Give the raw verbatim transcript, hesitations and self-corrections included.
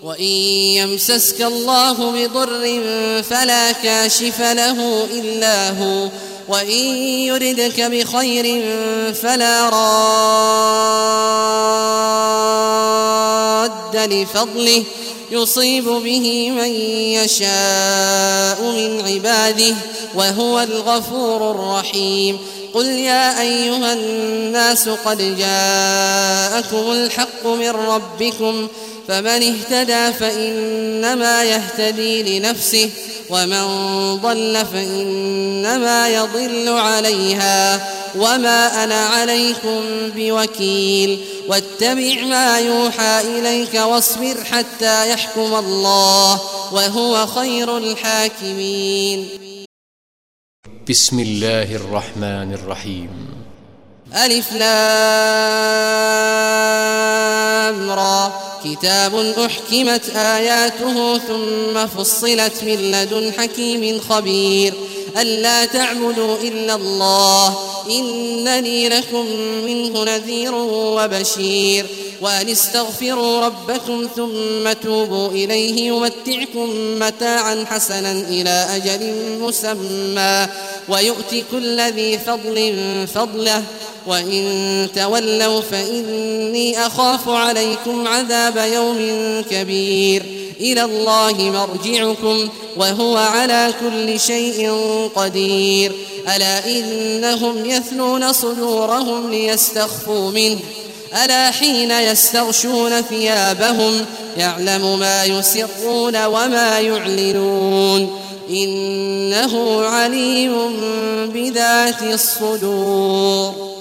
وإن يمسسك الله بضر فلا كاشف له إلا هو، وإن يردك بخير فلا راد لفضله يصيب به من يشاء من عباده وهو الغفور الرحيم. قل يا أيها الناس قد جاءكم الحق من ربكم، فمن اهتدى فإنما يهتدي لنفسه، ومن ضل فإنما يضل عليها، وما أنا عليكم بوكيل. واتبع ما يوحى إليك واصبر حتى يحكم الله وهو خير الحاكمين. بسم الله الرحمن الرحيم. ألف لام را، كتاب أحكمت آياته ثم فصلت من لدن حكيم خبير، ألا تعبدوا إلا الله إنني لكم منه نذير وبشير، وأن استغفروا ربكم ثم توبوا إليه يمتعكم متاعا حسنا إلى أجل مسمى ويؤتي كل ذي فضل فضله، وإن تولوا فإني أخاف عليكم عذاب يوم كبير. إلى الله مرجعكم وهو على كل شيء قدير. ألا إنهم يثنون صدورهم ليستخفوا منه، ألا حين يستغشون ثيابهم يعلم ما يسرون وما يعلنون، إنه عليم بذات الصدور.